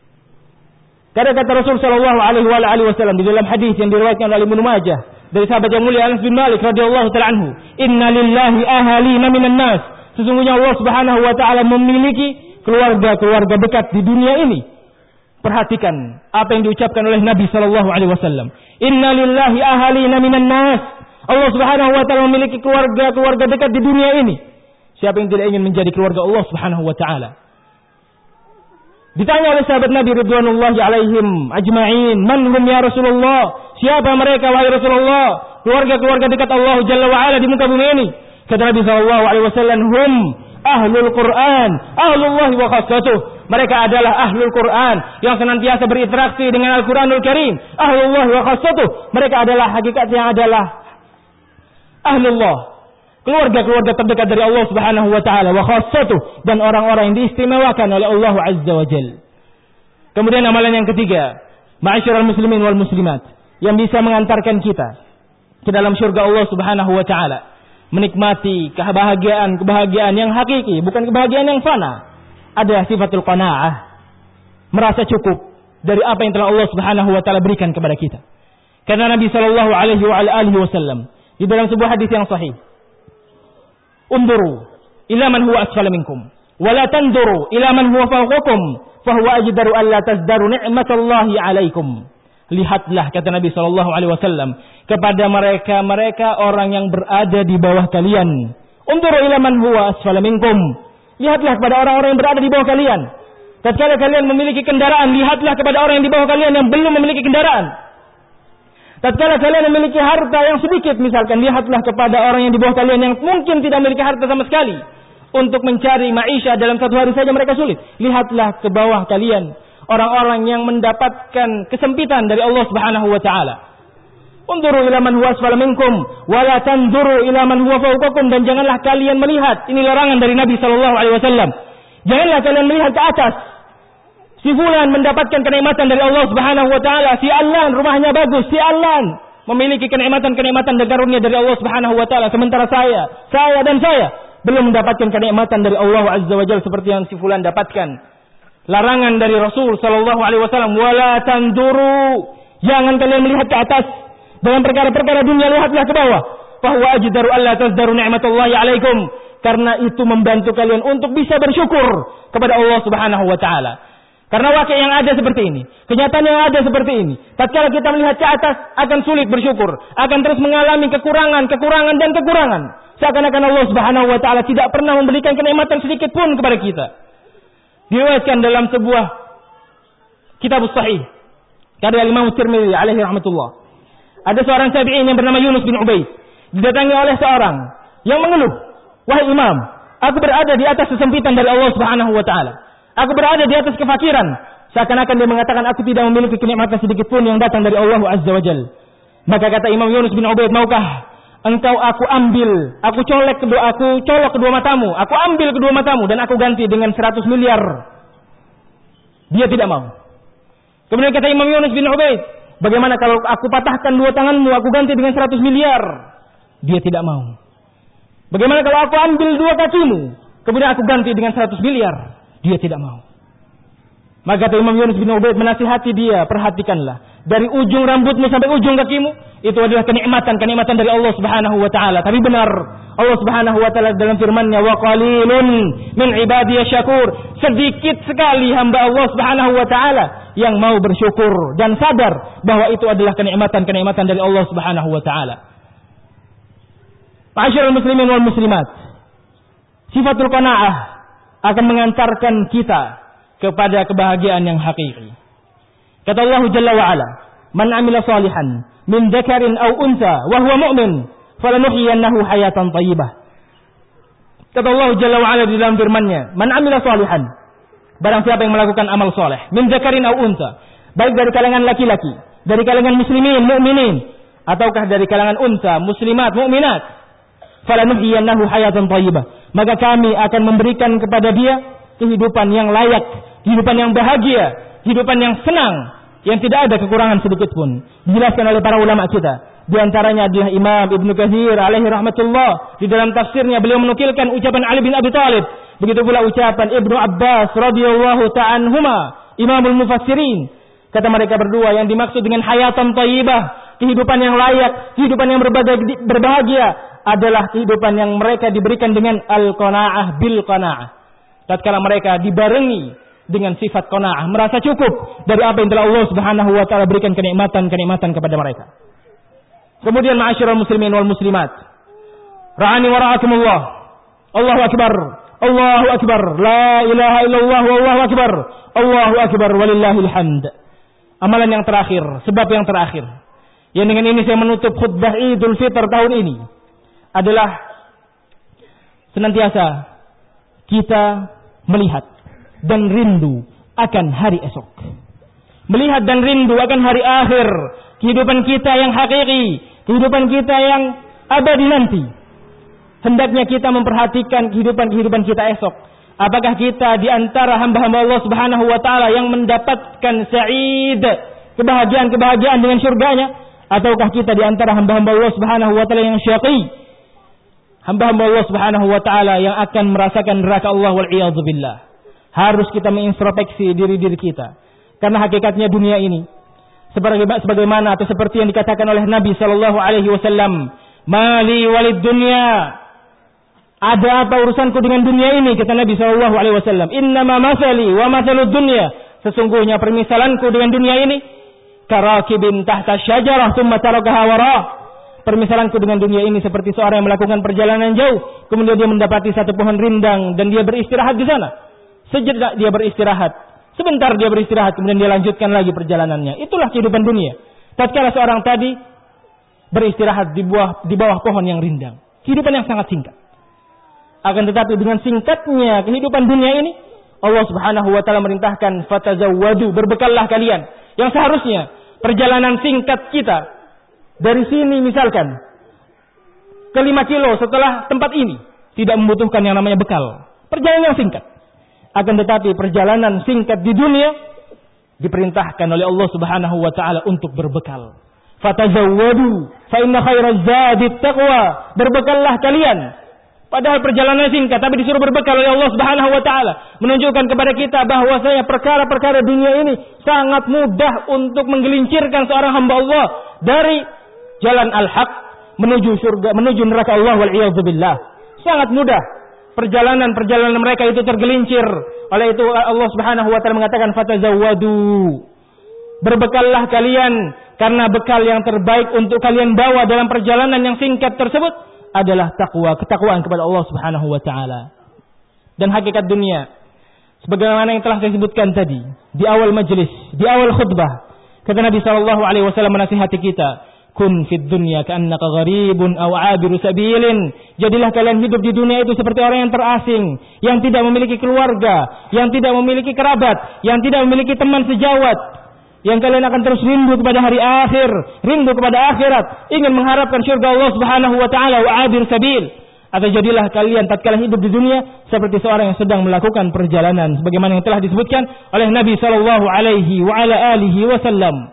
Karena kata Rasul sallallahu alaihi wasallam di dalam hadis yang diriwayatkan oleh Ibnu Majah dari sahabat yang mulia Anas bin Malik radhiyallahu taala anhu, "Inna lillahi ahalina minan nas." Sesungguhnya Allah Subhanahu wa taala memiliki keluarga-keluarga dekat di dunia ini. Perhatikan apa yang diucapkan oleh Nabi sallallahu alaihi wasallam. "Inna lillahi ahalina minan nas." Allah Subhanahu wa taala memiliki keluarga-keluarga dekat di dunia ini. Siapa yang tidak ingin menjadi keluarga Allah Subhanahu wa taala? Ditanya oleh sahabat Nabi ridwanullahi alaihim ajma'in, "Man hum ya Rasulullah?" Siapa mereka wahai Rasulullah? Keluarga-keluarga dekat Allah Jalla wa Ala di muka bumi ini. Kata Nabi sallallahu alaihi wasallam, "Hum ahlul Quran, ahlullahi wa khassatuh." Mereka adalah ahlul Quran yang senantiasa berinteraksi dengan Al-Quranul Karim. Ahlullahi wa khassatuh. Mereka adalah hakikatnya adalah ahlullah, keluarga-keluarga terdekat dari Allah Subhanahu wa taala, wa khassatuh, dan orang-orang yang diistimewakan oleh Allah Azza wa Jalla. Kemudian amalan yang ketiga, ma'asyiral muslimin wal muslimat, yang bisa mengantarkan kita ke dalam surga Allah Subhanahu wa taala, menikmati kebahagiaan yang hakiki, bukan kebahagiaan yang fana. Ada sifatul qanaah, merasa cukup dari apa yang telah Allah Subhanahu wa taala berikan kepada kita. Karena Nabi sallallahu alaihi wasallam di dalam sebuah hadis yang sahih, "Unduru ila man huwa asfala minkum wa la tanduru ila man huwa fawqakum fa huwa ajdaru an la tazdaru ni'matallahi 'alaikum." Lihatlah, kata Nabi sallallahu alaihi wasallam, kepada mereka orang yang berada di bawah kalian. Unduru ila man huwa asfala minkum. Lihatlah kepada orang-orang yang berada di bawah kalian. Tatkala kalian memiliki kendaraan, lihatlah kepada orang yang di bawah kalian yang belum memiliki kendaraan. Tatkala kalian memiliki harta yang sedikit, misalkan, lihatlah kepada orang yang di bawah kalian yang mungkin tidak memiliki harta sama sekali. Untuk mencari maisha dalam satu hari saja mereka sulit. Lihatlah ke bawah kalian orang-orang yang mendapatkan kesempitan dari Allah Subhanahu wa taala. Unduru ila man huwa asfala minkum wa la tanzuru ila man huwa fawqakum, dan janganlah kalian melihat, ini larangan dari Nabi sallallahu alaihi wasallam. Janganlah kalian melihat ke atas. Si fulan mendapatkan kenikmatan dari Allah Subhanahu wa taala, si Alan rumahnya bagus, si Alan memiliki kenikmatan-kenikmatan dan karunia dari Allah Subhanahu wa taala, sementara saya belum mendapatkan kenikmatan dari Allah Azza wa Jalla seperti yang si fulan dapatkan. Larangan dari Rasul sallallahu alaihi wasallam, wala tanduru, jangan kalian melihat ke atas dalam perkara-perkara dunia, lihatlah ke bawah. Fa huwa ajdaru alla tazdaru ni'matallahi 'alaikum, karena itu membantu kalian untuk bisa bersyukur kepada Allah Subhanahu wa taala. Karena wakil yang ada seperti ini, kenyataan yang ada seperti ini, tatkala kita melihat ke atas akan sulit bersyukur, akan terus mengalami kekurangan dan kekurangan. Seakan-akan Allah Subhanahu wa taala tidak pernah memberikan kenikmatan sedikit pun kepada kita. Diriwayatkan dalam sebuah kitab sahih karya Imam Tirmidzi alaihi rahmatullah, ada seorang tabi'in yang bernama Yunus bin Ubaid, didatangi oleh seorang yang mengeluh, "Wahai Imam, aku berada di atas kesempitan dari Allah Subhanahu wa taala. Aku berada di atas kefakiran. Seakan-akan dia mengatakan aku tidak memiliki kenikmatan sedikit pun yang datang dari Allah Azza wa Jalla. Maka kata Imam Yunus bin Ubaid, maukah engkau aku colok kedua matamu, aku ambil kedua matamu dan aku ganti dengan 100 miliar. Dia tidak mau. Kemudian kata Imam Yunus bin Ubaid, bagaimana kalau aku patahkan dua tanganmu, aku ganti dengan 100 miliar? Dia tidak mau. Bagaimana kalau aku ambil dua kakimu, kemudian aku ganti dengan 100 miliar? Dia tidak mau. Maka kata Imam Yunus bin Ubaid menasihati dia, perhatikanlah, dari ujung rambutmu sampai ujung kakimu, itu adalah kenikmatan dari Allah Subhanahu wa taala. Tapi benar, Allah Subhanahu wa taala dalam firman-Nya, wa qalilun min ibadiyasy syakur, sedikit sekali hamba Allah Subhanahu wa taala yang mau bersyukur dan sadar bahwa itu adalah kenikmatan dari Allah Subhanahu wa taala. Ma'asyiral muslimin wal muslimat, sifatul qanaah akan mengantarkan kita kepada kebahagiaan yang hakiki. Kata Allah Jalla wa Ala, man amila salihan min dzakarin aw untha wa huwa mu'min falanuhyiyannahu hayatan thayyibah. Kata Allah Jalla wa Ala di dalam firman-Nya, man amila salihan, barang siapa yang melakukan amal soleh, min dzakarin aw untha, baik dari kalangan laki-laki, dari kalangan muslimin, mukminin, ataukah dari kalangan untha, muslimat, mukminat, falanuhyiyannahu hayatan thayyibah, maka kami akan memberikan kepada dia kehidupan yang layak, kehidupan yang bahagia, kehidupan yang senang, yang tidak ada kekurangan sedikit pun. Dijelaskan oleh para ulama kita. Di antaranya adalah Imam Ibnu Katsir alaihi rahmatullah. Di dalam tafsirnya beliau menukilkan ucapan Ali bin Abi Thalib. Begitu pula ucapan Ibnu Abbas radhiyallahu ta'ala anhuma, Imamul Mufassirin. Kata mereka berdua, yang dimaksud dengan hayatan thayyibah, kehidupan yang layak, kehidupan yang berbahagia, adalah kehidupan yang mereka diberikan dengan al-qanaah bil qanaah. Tatkala mereka dibarengi dengan sifat qanaah, merasa cukup dari apa yang telah Allah Subhanahu wa taala berikan kenikmatan kepada mereka. Kemudian ma'asyiral muslimin wal muslimat, ra'ani wa ra'akumullah. Allahu akbar. Allahu akbar. La ilaha illallah wallahu akbar. Allahu akbar walillahil hamd. Amalan yang terakhir, sebab yang terakhir, yang dengan ini saya menutup khutbah Idul Fitr tahun ini, adalah senantiasa kita melihat dan rindu akan hari esok. Melihat dan rindu akan hari akhir, kehidupan kita yang hakiki, kehidupan kita yang abadi nanti. Hendaknya kita memperhatikan kehidupan kita esok. Apakah kita di antara hamba-hamba Allah Subhanahu wa taala yang mendapatkan sa'id, kebahagiaan dengan surganya, ataukah kita di antara hamba-hamba Allah Subhanahu wa taala yang syaqi, hamba-hamba Allah Subhanahu wa taala yang akan merasakan neraka Allah wal iyadzu billah. Harus kita mengintrospeksi diri kita. Karena hakikatnya dunia ini sebagaimana atau seperti yang dikatakan oleh Nabi sallallahu alaihi wasallam, "Mali walid dunya." Ada apa urusanku dengan dunia ini, kata Nabi sallallahu alaihi wasallam. "Innama masali wa masalud dunya." Sesungguhnya permisalanku dengan dunia ini karakibin tahta syajarah tsumma tarakaha warah. Permisalanku dengan dunia ini seperti seorang yang melakukan perjalanan jauh, kemudian dia mendapati satu pohon rindang dan dia beristirahat di sana. Sejenak dia beristirahat, sebentar dia beristirahat, kemudian dia lanjutkan lagi perjalanannya. Itulah kehidupan dunia. Tatkala seorang tadi beristirahat di bawah pohon yang rindang, kehidupan yang sangat singkat. Akan tetapi dengan singkatnya kehidupan dunia ini, Allah Subhanahu wa taala merintahkan fatazawwadu, berbekallah kalian. Yang seharusnya perjalanan singkat kita dari sini misalkan ke 5 kilo setelah tempat ini tidak membutuhkan yang namanya bekal. Perjalanan yang singkat. Akan tetapi perjalanan singkat di dunia diperintahkan oleh Allah Subhanahu wa taala untuk berbekal. Fatazawwadu fa inna khairaz zadit taqwa. Berbekallah kalian. Padahal perjalanan singkat tapi disuruh berbekal oleh Allah Subhanahu wa taala, menunjukkan kepada kita bahwasanya perkara-perkara dunia ini sangat mudah untuk menggelincirkan seorang hamba Allah dari jalan al-haq menuju surga, menuju neraka Allah wal iyadzu billah. Sangat mudah perjalanan mereka itu tergelincir. Oleh itu Allah Subhanahu wa taala mengatakan fatazawwadu. Berbekallah kalian, karena bekal yang terbaik untuk kalian bawa dalam perjalanan yang singkat tersebut adalah takwa, ketakwaan kepada Allah Subhanahu wa taala. Dan hakikat dunia sebagaimana yang telah saya sebutkan tadi di awal majelis, di awal khutbah, kata Nabi sallallahu alaihi wasallam menasihati kita, kun fid dunya ka'annaka gharibun aw 'abiru sabilin. Jadilah kalian hidup di dunia itu seperti orang yang terasing, yang tidak memiliki keluarga, yang tidak memiliki kerabat, yang tidak memiliki teman sejawat. Yang kalian akan terus rindu kepada hari akhir, rindu kepada akhirat, ingin mengharapkan syurga Allah Subhanahu wa taala, wa 'abir sabil. Atau jadilah kalian tatkala hidup di dunia seperti seorang yang sedang melakukan perjalanan sebagaimana yang telah disebutkan oleh Nabi sallallahu alaihi wa ala alihi wasallam.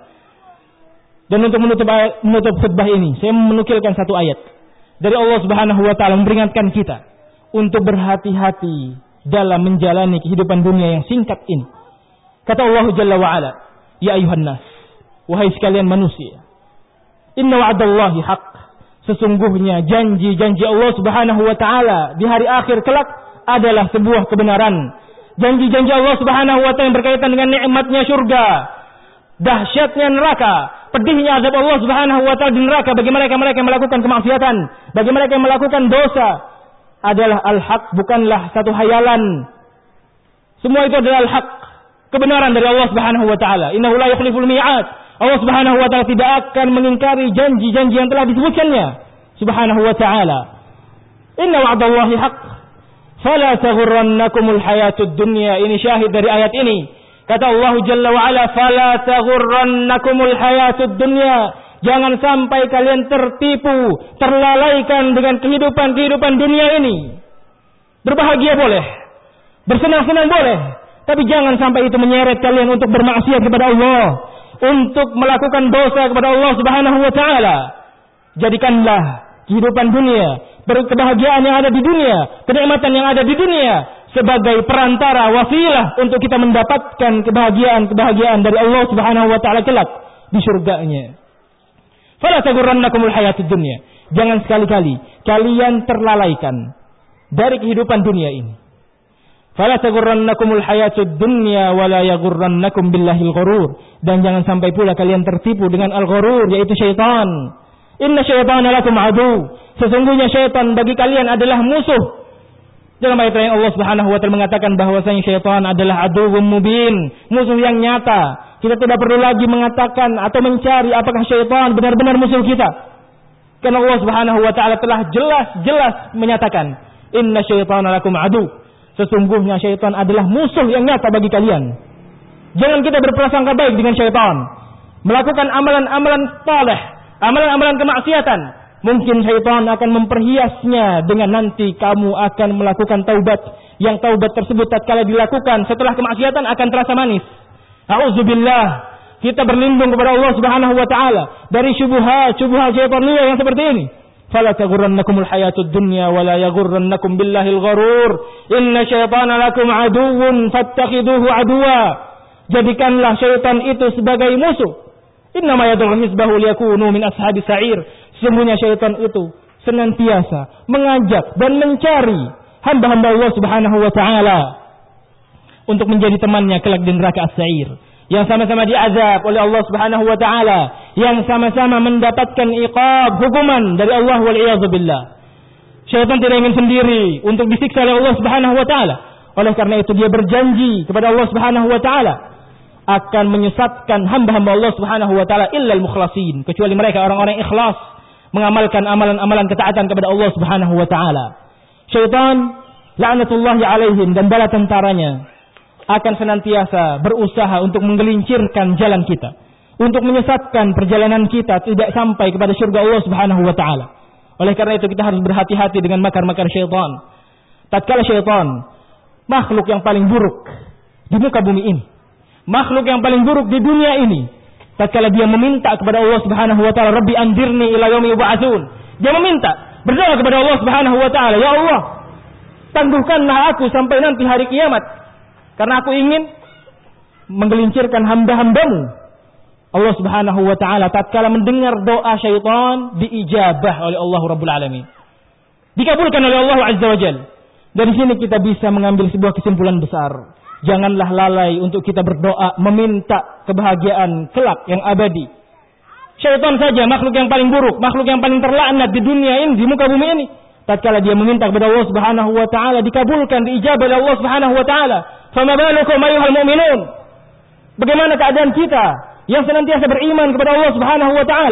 Dan untuk menutup khutbah ini, saya menukilkan satu ayat dari Allah Subhanahu wa taala memperingatkan kita untuk berhati-hati dalam menjalani kehidupan dunia yang singkat ini. Kata Allah Jalla wa ala, ya ayuhan nas, wahai sekalian manusia, inna wa'dallahi haqq. Sesungguhnya janji-janji Allah Subhanahu wa taala di hari akhir kelak adalah sebuah kebenaran. Janji-janji Allah Subhanahu wa taala yang berkaitan dengan nikmatnya surga, dahsyatnya neraka, pedihnya azab Allah Subhanahu wa taala di neraka bagi mereka-mereka yang melakukan kemaksiatan, bagi mereka yang melakukan dosa, adalah al-haq, bukanlah satu hayalan. Semua itu adalah al-haq, kebenaran dari Allah Subhanahu wa taala. Innahu la yukhliful mi'ad. Allah Subhanahu wa taala tidak akan mengingkari janji-janji yang telah disebutkannya Subhanahu wa taala. Inna wa'dallahi haqq fala taghurrannakumul hayatud dunya. Ini syahid dari ayat ini. Kata Allah Jalla wa ala, fala taghurrannakumul hayatud dunya. Jangan sampai kalian tertipu, terlalaikan dengan kehidupan dunia ini. Berbahagia boleh, bersenang-senang boleh, tapi jangan sampai itu menyeret kalian untuk bermaksiat kepada Allah, untuk melakukan dosa kepada Allah Subhanahu wa taala. Jadikanlah kehidupan dunia, kebahagiaan yang ada di dunia, kenikmatan yang ada di dunia sebagai perantara, wasilah untuk kita mendapatkan kebahagiaan dari Allah Subhanahu wa taala kelak di surganya. Fala taghurrannakumul hayatud dunya. Jangan sekali-kali kalian terlalaikan dari kehidupan dunia ini. Fala taghurrannakumul hayatud dunya wa la yaghurrannakum billahil ghurur. Dan jangan sampai pula kalian tertipu dengan al-ghurur, yaitu syaitan. Inna syaitana lakum adu. Sesungguhnya syaitan bagi kalian adalah musuh. Dalam ayat lain Allah Subhanahu wa taala mengatakan bahwasanya syaitan adalah aduwwum mubin, musuh yang nyata. Kita tidak perlu lagi mengatakan atau mencari apakah syaitan benar-benar musuh kita. Karena Allah Subhanahu wa taala telah jelas-jelas menyatakan, inna syaitana lakum adu. Sesungguhnya syaitan adalah musuh yang nyata bagi kalian. Jangan kita berprasangka baik dengan syaitan, melakukan amalan-amalan saleh, amalan-amalan kemaksiatan. Mungkin syaitan akan memperhiasnya dengan nanti kamu akan melakukan taubat, yang taubat tersebut tatkala dilakukan setelah kemaksiatan akan terasa manis. A'udzubillah, kita berlindung kepada Allah Subhanahu wa taala dari syubhat syaitaniyah yang seperti ini. Fala taghurrannakumul hayatud dunya wa la yaghurrannakum billahil ghurur. Inna syaitana lakum aduwwun fattakhiduhu aduwa. Jadikanlah syaitan itu sebagai musuh. Innama yad'u hizbahu liyakunu min ashabis sa'ir. Sesungguhnya syaitan itu senantiasa mengajak dan mencari hamba-hamba Allah Subhanahu wa taala untuk menjadi temannya kelak di neraka as-sa'ir, yang sama-sama diazab oleh Allah Subhanahu wa taala, yang sama-sama mendapatkan iqab, hukuman dari Allah wal iyadzu billah. Syaitan tidak ingin sendiri untuk disiksa oleh Allah Subhanahu wa taala. Oleh karena itu dia berjanji kepada Allah Subhanahu wa taala akan menyesatkan hamba-hamba Allah Subhanahu wa taala illal mukhlasin, kecuali mereka orang-orang ikhlas mengamalkan amalan-amalan ketaatan kepada Allah Subhanahu wa taala. Syaitan laknatullahi alaihim dan bala tentaranya akan senantiasa berusaha untuk menggelincirkan jalan kita, untuk menyesatkan perjalanan kita tidak sampai kepada surga Allah Subhanahu wa taala. Oleh karena itu kita harus berhati-hati dengan makar-makar syaitan. Tatkala syaitan, makhluk yang paling buruk di muka bumi ini, makhluk yang paling buruk di dunia ini, tatkala dia meminta kepada Allah Subhanahu wa taala, Rabbi andirni ila yaumi yub'atsun. Dia meminta, berdoa kepada Allah Subhanahu wa taala, ya Allah, tangguhkanlah aku sampai nanti hari kiamat, karena aku ingin menggelincirkan hamba-hambamu. Allah Subhanahu wa taala tatkala mendengar doa syaitan, diijabah oleh Allah Rabbul Alamin, dikabulkan oleh Allah Azza wa Jalla. Dari sini kita bisa mengambil sebuah kesimpulan besar. Janganlah lalai untuk kita berdoa meminta kebahagiaan kelak yang abadi. Syaitan saja, makhluk yang paling buruk, makhluk yang paling terlaknat di dunia ini, di muka bumi ini, tatkala dia meminta kepada Allah Subhanahu wa taala, dikabulkan, diijabah oleh Allah Subhanahu wa taala. Fama balukum ayyuhal mu'minun? Bagaimana keadaan kita yang senantiasa beriman kepada Allah Subhanahu wa taala,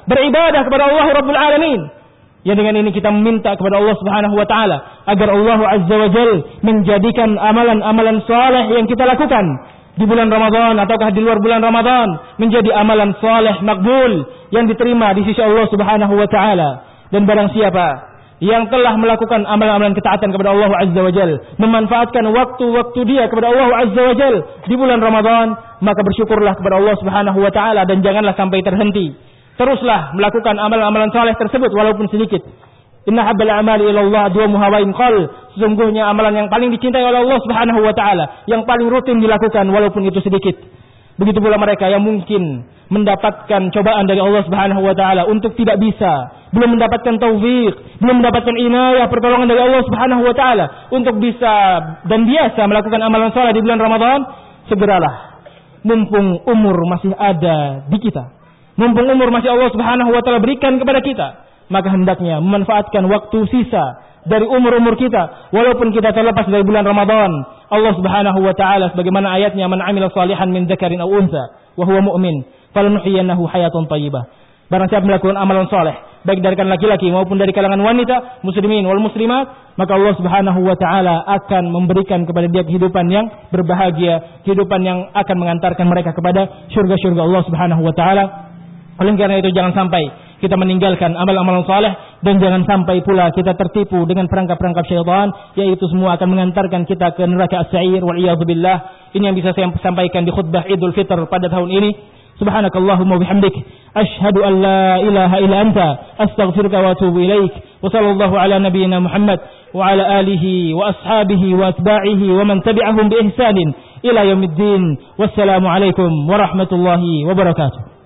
beribadah kepada Allah Rabbul Alamin. Ya, dengan ini kita meminta kepada Allah Subhanahu wa taala agar Allah Azza wa Jalla menjadikan amalan-amalan saleh yang kita lakukan di bulan Ramadan ataukah di luar bulan Ramadan menjadi amalan saleh makbul yang diterima di sisi Allah Subhanahu wa taala. Dan barang siapa yang telah melakukan amalan-amalan ketaatan kepada Allah Azza wa Jalla, memanfaatkan waktu-waktu dia kepada Allah Azza wa Jalla di bulan Ramadan, maka bersyukurlah kepada Allah Subhanahu wa taala dan janganlah sampai terhenti. Teruslah melakukan amalan-amalan saleh tersebut walaupun sedikit. Inna habbal a'mali ila Allah adwamuha wa in qall. Sesungguhnya amalan yang paling dicintai oleh Allah Subhanahu wa taala, yang paling rutin dilakukan walaupun itu sedikit. Begitu pula mereka yang mungkin mendapatkan cobaan dari Allah Subhanahu wa taala untuk tidak bisa, belum mendapatkan taufik, belum mendapatkan inayah pertolongan dari Allah Subhanahu wa taala untuk bisa dan biasa melakukan amalan saleh di bulan Ramadan, segeralah mumpung umur masih ada di kita. Mumpung umur masih Allah Subhanahu wa taala berikan kepada kita, maka hendaknya memanfaatkan waktu sisa dari umur-umur kita walaupun kita terlepas dari bulan Ramadan. Allah Subhanahu wa taala sebagaimana ayatnya, man 'amila salihan min dzakarin aw untha wa huwa mu'min falanuhyiyannahu hayatan thayyibah. Barang siapa melakukan amalan saleh baik dari kalangan laki-laki maupun dari kalangan wanita, muslimin wal muslimat, maka Allah Subhanahu wa taala akan memberikan kepada dia kehidupan yang berbahagia, kehidupan yang akan mengantarkan mereka kepada surga-surga Allah Subhanahu wa taala. Oleh karena itu jangan sampai kita meninggalkan amal-amalan saleh dan jangan sampai pula kita tertipu dengan perangkap-perangkap syaitan, yaitu semua akan mengantarkan kita ke neraka as-sa'ir wal iyad billah. Ini yang bisa saya sampaikan di khutbah Idul Fitr pada tahun ini. Subhanakallahumma bihamdik asyhadu an la ilaha illa anta astaghfiruka wa atubu ilaik. Wa sallallahu ala nabiyyina Muhammad wa ala alihi wa ashabihi wa atba'ihi wa man tabi'ahum bi ihsanin ila yaumiddin. Wassalamu alaikum warahmatullahi wabarakatuh.